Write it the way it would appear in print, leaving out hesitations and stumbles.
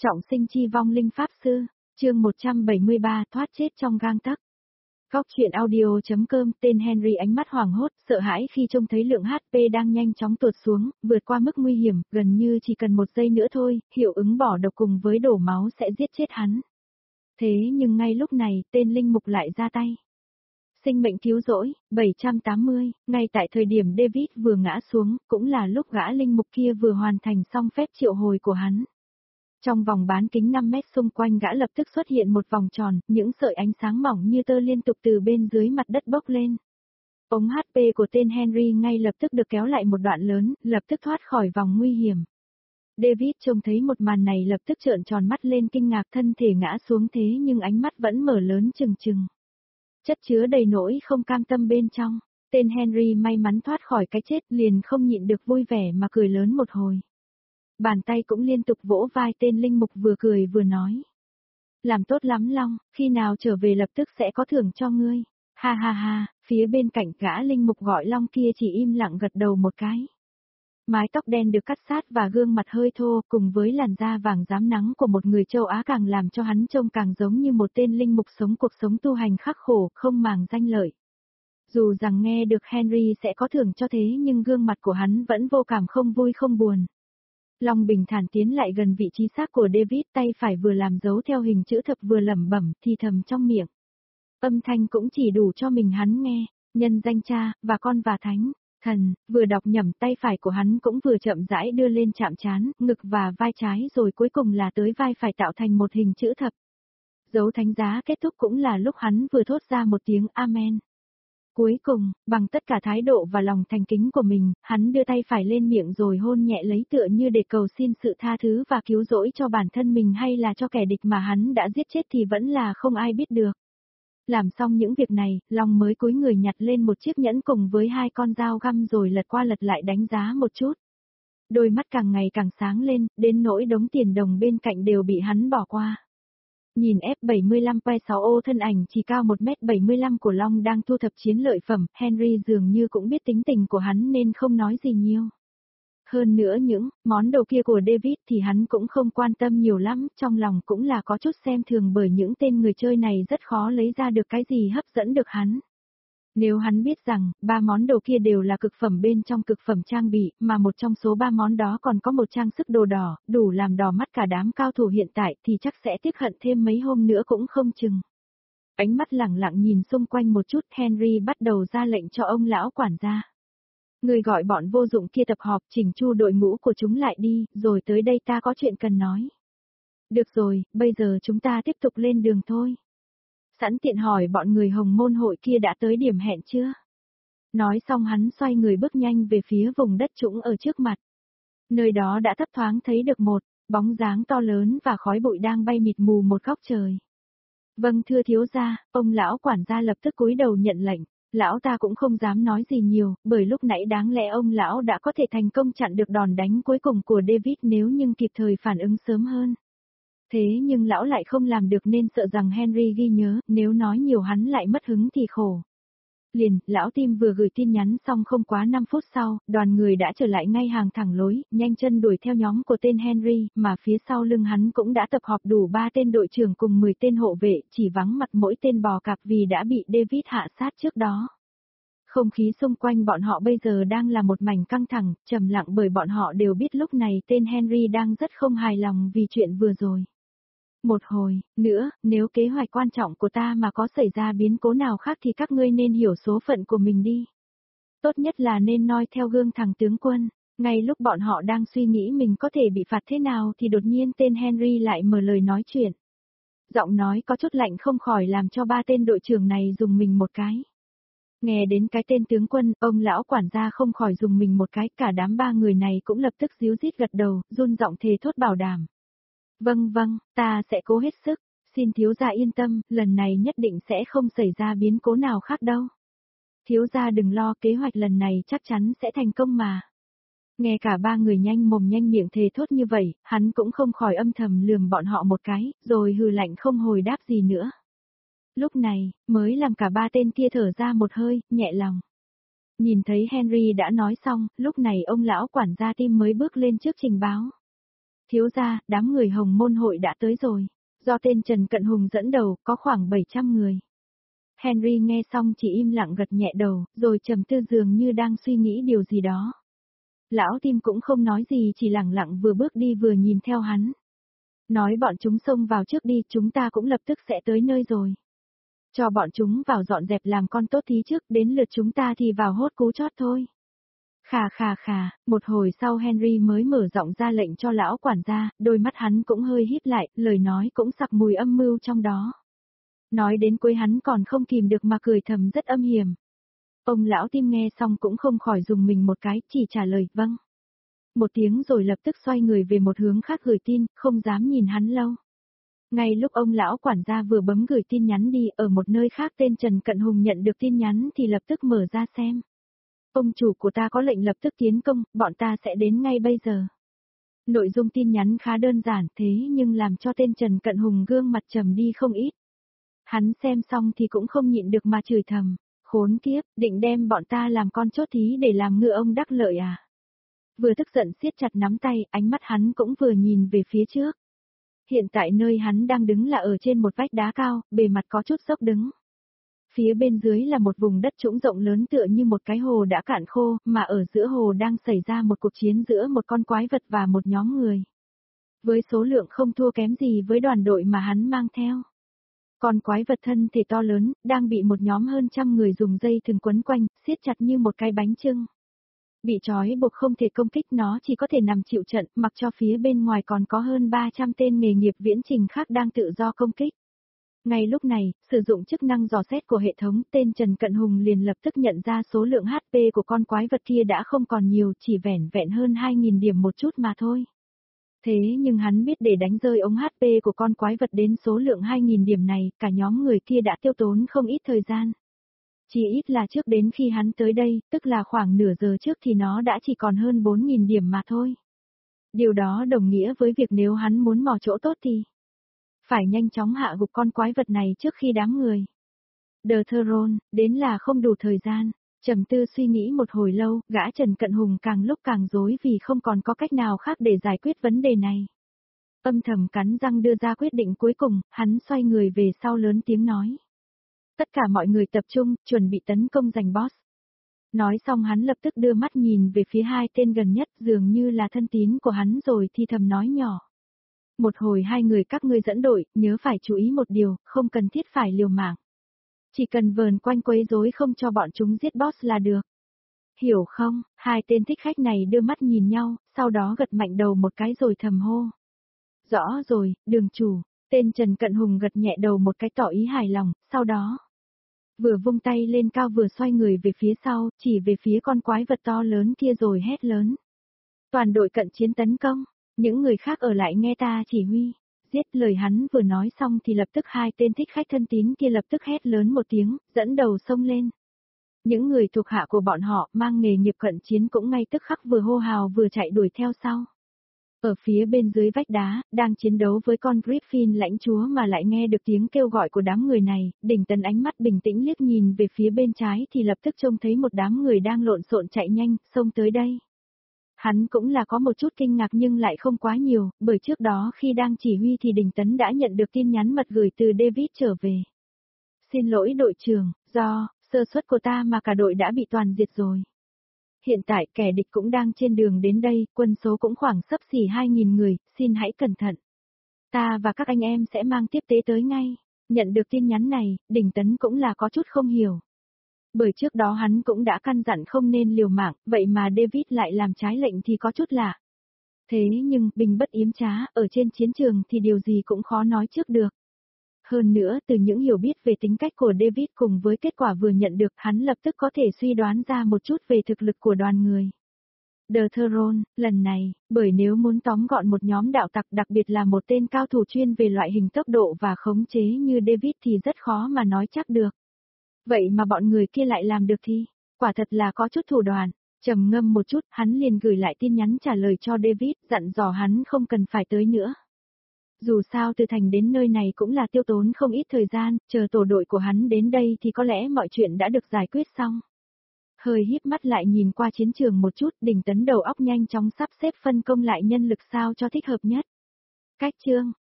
Trọng sinh chi vong linh pháp sư, chương 173 thoát chết trong gang tấc. Góc chuyện audio.com. Tên Henry ánh mắt hoảng hốt, sợ hãi khi trông thấy lượng HP đang nhanh chóng tuột xuống, vượt qua mức nguy hiểm, gần như chỉ cần 1 giây nữa thôi, hiệu ứng bỏ độc cùng với đổ máu sẽ giết chết hắn. Thế nhưng ngay lúc này, tên linh mục lại ra tay. Sinh mệnh cứu rỗi, 780, ngay tại thời điểm David vừa ngã xuống, cũng là lúc gã linh mục kia vừa hoàn thành xong phép triệu hồi của hắn. Trong vòng bán kính 5 mét xung quanh gã lập tức xuất hiện một vòng tròn, những sợi ánh sáng mỏng như tơ liên tục từ bên dưới mặt đất bốc lên. Ống HP của tên Henry ngay lập tức được kéo lại một đoạn lớn, lập tức thoát khỏi vòng nguy hiểm. David trông thấy một màn này lập tức trợn tròn mắt lên kinh ngạc, thân thể ngã xuống thế nhưng ánh mắt vẫn mở lớn trừng trừng. Chất chứa đầy nỗi không cam tâm bên trong, tên Henry may mắn thoát khỏi cái chết liền không nhịn được vui vẻ mà cười lớn một hồi. Bàn tay cũng liên tục vỗ vai tên linh mục vừa cười vừa nói. Làm tốt lắm Long, khi nào trở về lập tức sẽ có thưởng cho ngươi. Ha ha ha, phía bên cạnh gã linh mục gọi Long kia chỉ im lặng gật đầu một cái. Mái tóc đen được cắt sát và gương mặt hơi thô cùng với làn da vàng rám nắng của một người châu Á càng làm cho hắn trông càng giống như một tên linh mục sống cuộc sống tu hành khắc khổ, không màng danh lợi. Dù rằng nghe được Henry sẽ có thưởng cho thế nhưng gương mặt của hắn vẫn vô cảm, không vui không buồn. Long bình thản tiến lại gần vị trí xác của David, tay phải vừa làm dấu theo hình chữ thập vừa lẩm bẩm thì thầm trong miệng. Âm thanh cũng chỉ đủ cho mình hắn nghe, nhân danh Cha, và Con và Thánh Thần, vừa đọc nhẩm tay phải của hắn cũng vừa chậm rãi đưa lên chạm trán, ngực và vai trái rồi cuối cùng là tới vai phải tạo thành một hình chữ thập. Dấu thánh giá kết thúc cũng là lúc hắn vừa thốt ra một tiếng Amen. Cuối cùng, bằng tất cả thái độ và lòng thành kính của mình, hắn đưa tay phải lên miệng rồi hôn nhẹ lấy tựa như để cầu xin sự tha thứ và cứu rỗi cho bản thân mình hay là cho kẻ địch mà hắn đã giết chết thì vẫn là không ai biết được. Làm xong những việc này, Long mới cúi người nhặt lên một chiếc nhẫn cùng với 2 con dao găm rồi lật qua lật lại đánh giá một chút. Đôi mắt càng ngày càng sáng lên, đến nỗi đống tiền đồng bên cạnh đều bị hắn bỏ qua. Nhìn F75P6O thân ảnh chỉ cao 1m75 của Long đang thu thập chiến lợi phẩm, Henry dường như cũng biết tính tình của hắn nên không nói gì nhiều. Hơn nữa những món đồ kia của David thì hắn cũng không quan tâm nhiều lắm, trong lòng cũng là có chút xem thường bởi những tên người chơi này rất khó lấy ra được cái gì hấp dẫn được hắn. Nếu hắn biết rằng, 3 món đồ kia đều là cực phẩm bên trong cực phẩm trang bị, mà một trong số 3 món đó còn có một trang sức đồ đỏ, đủ làm đỏ mắt cả đám cao thủ hiện tại thì chắc sẽ tiếc hận thêm mấy hôm nữa cũng không chừng. Ánh mắt lẳng lặng nhìn xung quanh một chút, Henry bắt đầu ra lệnh cho ông lão quản gia. Người gọi bọn vô dụng kia tập họp, chỉnh chu đội ngũ của chúng lại đi, rồi tới đây ta có chuyện cần nói. Được rồi, bây giờ chúng ta tiếp tục lên đường thôi. Sẵn tiện hỏi bọn người Hồng Môn hội kia đã tới điểm hẹn chưa? Nói xong hắn xoay người bước nhanh về phía vùng đất trũng ở trước mặt. Nơi đó đã thấp thoáng thấy được một bóng dáng to lớn và khói bụi đang bay mịt mù một góc trời. Vâng thưa thiếu gia, ông lão quản gia lập tức cúi đầu nhận lệnh. Lão ta cũng không dám nói gì nhiều, bởi lúc nãy đáng lẽ ông lão đã có thể thành công chặn được đòn đánh cuối cùng của David nếu nhưng kịp thời phản ứng sớm hơn. Thế nhưng lão lại không làm được nên sợ rằng Henry ghi nhớ, nếu nói nhiều hắn lại mất hứng thì khổ. Liền, lão Tim vừa gửi tin nhắn xong không quá 5 phút sau, đoàn người đã trở lại ngay hàng thẳng lối, nhanh chân đuổi theo nhóm của tên Henry, mà phía sau lưng hắn cũng đã tập họp đủ 3 tên đội trưởng cùng 10 tên hộ vệ, chỉ vắng mặt mỗi tên bò cạp vì đã bị David hạ sát trước đó. Không khí xung quanh bọn họ bây giờ đang là một mảnh căng thẳng, trầm lặng bởi bọn họ đều biết lúc này tên Henry đang rất không hài lòng vì chuyện vừa rồi. Một hồi nữa, nếu kế hoạch quan trọng của ta mà có xảy ra biến cố nào khác thì các ngươi nên hiểu số phận của mình đi. Tốt nhất là nên noi theo gương thằng tướng quân. Ngay lúc bọn họ đang suy nghĩ mình có thể bị phạt thế nào thì đột nhiên tên Henry lại mở lời nói chuyện. Giọng nói có chút lạnh không khỏi làm cho 3 tên đội trưởng này dùng mình một cái. Nghe đến cái tên tướng quân, ông lão quản gia không khỏi dùng mình một cái, cả đám 3 người này cũng lập tức ríu rít gật đầu, run giọng thề thốt bảo đảm. Vâng, ta sẽ cố hết sức, xin thiếu gia yên tâm, lần này nhất định sẽ không xảy ra biến cố nào khác đâu. Thiếu gia đừng lo, kế hoạch lần này chắc chắn sẽ thành công mà. Nghe cả 3 người nhanh mồm nhanh miệng thề thốt như vậy, hắn cũng không khỏi âm thầm lườm bọn họ một cái, rồi hừ lạnh không hồi đáp gì nữa. Lúc này, mới làm cả 3 tên kia thở ra một hơi, nhẹ lòng. Nhìn thấy Henry đã nói xong, lúc này ông lão quản gia Tim mới bước lên trước trình báo. Thiếu gia, đám người Hồng Môn hội đã tới rồi. Do tên Trần Cận Hùng dẫn đầu, có khoảng 700 người. Henry nghe xong chỉ im lặng gật nhẹ đầu, rồi trầm tư dường như đang suy nghĩ điều gì đó. Lão Tim cũng không nói gì, chỉ lặng lặng vừa bước đi vừa nhìn theo hắn. Nói bọn chúng xông vào trước đi, chúng ta cũng lập tức sẽ tới nơi rồi. Cho bọn chúng vào dọn dẹp làm con tốt tí trước, đến lượt chúng ta thì vào hốt cú chót thôi. Khà, một hồi sau Henry mới mở giọng ra lệnh cho lão quản gia, đôi mắt hắn cũng hơi híp lại, lời nói cũng sặc mùi âm mưu trong đó. Nói đến cuối hắn còn không kìm được mà cười thầm rất âm hiểm. Ông lão Tim nghe xong cũng không khỏi dùng mình một cái, chỉ trả lời, vâng. Một tiếng rồi lập tức xoay người về một hướng khác gửi tin, không dám nhìn hắn lâu. Ngay lúc ông lão quản gia vừa bấm gửi tin nhắn đi, ở một nơi khác tên Trần Cận Hùng nhận được tin nhắn thì lập tức mở ra xem. Ông chủ của ta có lệnh lập tức tiến công, bọn ta sẽ đến ngay bây giờ. Nội dung tin nhắn khá đơn giản thế nhưng làm cho tên Trần Cận Hùng gương mặt trầm đi không ít. Hắn xem xong thì cũng không nhịn được mà chửi thầm, khốn kiếp, định đem bọn ta làm con chốt thí để làm ngựa ông đắc lợi à. Vừa tức giận siết chặt nắm tay, ánh mắt hắn cũng vừa nhìn về phía trước. Hiện tại nơi hắn đang đứng là ở trên một vách đá cao, bề mặt có chút dốc đứng. Phía bên dưới là một vùng đất trũng rộng lớn tựa như một cái hồ đã cạn khô, mà ở giữa hồ đang xảy ra một cuộc chiến giữa một con quái vật và một nhóm người. Với số lượng không thua kém gì với đoàn đội mà hắn mang theo. Con quái vật thân thể to lớn, đang bị một nhóm hơn trăm người dùng dây thừng quấn quanh, siết chặt như một cái bánh chưng. Bị trói buộc không thể công kích, nó chỉ có thể nằm chịu trận, mặc cho phía bên ngoài còn có hơn 300 tên nghề nghiệp viễn trình khác đang tự do công kích. Ngay lúc này, sử dụng chức năng dò xét của hệ thống, tên Trần Cận Hùng liền lập tức nhận ra số lượng HP của con quái vật kia đã không còn nhiều, chỉ vẻn vẹn hơn 2.000 điểm một chút mà thôi. Thế nhưng hắn biết để đánh rơi ống HP của con quái vật đến số lượng 2.000 điểm này, cả nhóm người kia đã tiêu tốn không ít thời gian. Chỉ ít là trước đến khi hắn tới đây, tức là khoảng nửa giờ trước thì nó đã chỉ còn hơn 4.000 điểm mà thôi. Điều đó đồng nghĩa với việc nếu hắn muốn mò chỗ tốt thì phải nhanh chóng hạ gục con quái vật này trước khi đám người The Throne đến là không đủ thời gian. Trầm tư suy nghĩ một hồi lâu, gã Trần Cận Hùng càng lúc càng rối vì không còn có cách nào khác để giải quyết vấn đề này. Âm thầm cắn răng đưa ra quyết định cuối cùng, hắn xoay người về sau lớn tiếng nói. Tất cả mọi người tập trung, chuẩn bị tấn công giành boss. Nói xong hắn lập tức đưa mắt nhìn về phía hai tên gần nhất, dường như là thân tín của hắn rồi thì thầm nói nhỏ. Một hồi hai người các ngươi dẫn đội, nhớ phải chú ý một điều, không cần thiết phải liều mạng. Chỉ cần vờn quanh quấy rối không cho bọn chúng giết boss là được. Hiểu không? Hai tên thích khách này đưa mắt nhìn nhau, sau đó gật mạnh đầu một cái rồi thầm hô. Rõ rồi, đường chủ. Tên Trần Cận Hùng gật nhẹ đầu một cái tỏ ý hài lòng, sau đó vừa vung tay lên cao vừa xoay người về phía sau, chỉ về phía con quái vật to lớn kia rồi hét lớn. Toàn đội cận chiến tấn công, những người khác ở lại nghe ta chỉ huy. Giết, lời hắn vừa nói xong thì lập tức hai tên thích khách thân tín kia lập tức hét lớn một tiếng, dẫn đầu xông lên. Những người thuộc hạ của bọn họ mang nghề nghiệp cận chiến cũng ngay tức khắc vừa hô hào vừa chạy đuổi theo sau. Ở phía bên dưới vách đá, đang chiến đấu với con Griffin lãnh chúa mà lại nghe được tiếng kêu gọi của đám người này, Đỉnh Tấn ánh mắt bình tĩnh liếc nhìn về phía bên trái thì lập tức trông thấy một đám người đang lộn xộn chạy nhanh, xông tới đây. Hắn cũng là có một chút kinh ngạc nhưng lại không quá nhiều, bởi trước đó khi đang chỉ huy thì Đỉnh Tấn đã nhận được tin nhắn mật gửi từ David trở về. Xin lỗi đội trưởng, do sơ suất của ta mà cả đội đã bị toàn diệt rồi. Hiện tại kẻ địch cũng đang trên đường đến đây, quân số cũng khoảng xấp xỉ 2.000 người, xin hãy cẩn thận. Ta và các anh em sẽ mang tiếp tế tới ngay. Nhận được tin nhắn này, Đỉnh Tấn cũng là có chút không hiểu. Bởi trước đó hắn cũng đã căn dặn không nên liều mạng, vậy mà David lại làm trái lệnh thì có chút lạ. Thế nhưng, binh bất yếm trá, ở trên chiến trường thì điều gì cũng khó nói trước được. Hơn nữa, từ những hiểu biết về tính cách của David cùng với kết quả vừa nhận được, hắn lập tức có thể suy đoán ra một chút về thực lực của đoàn người. The Throne, lần này, bởi nếu muốn tóm gọn một nhóm đạo tặc đặc biệt là một tên cao thủ chuyên về loại hình tốc độ và khống chế như David thì rất khó mà nói chắc được. Vậy mà bọn người kia lại làm được thì, quả thật là có chút thủ đoạn. Trầm ngâm một chút, hắn liền gửi lại tin nhắn trả lời cho David, dặn dò hắn không cần phải tới nữa. Dù sao từ thành đến nơi này cũng là tiêu tốn không ít thời gian, chờ tổ đội của hắn đến đây thì có lẽ mọi chuyện đã được giải quyết xong. Hơi híp mắt lại nhìn qua chiến trường một chút, Đình Tấn đầu óc nhanh chóng sắp xếp phân công lại nhân lực sao cho thích hợp nhất. Cách chương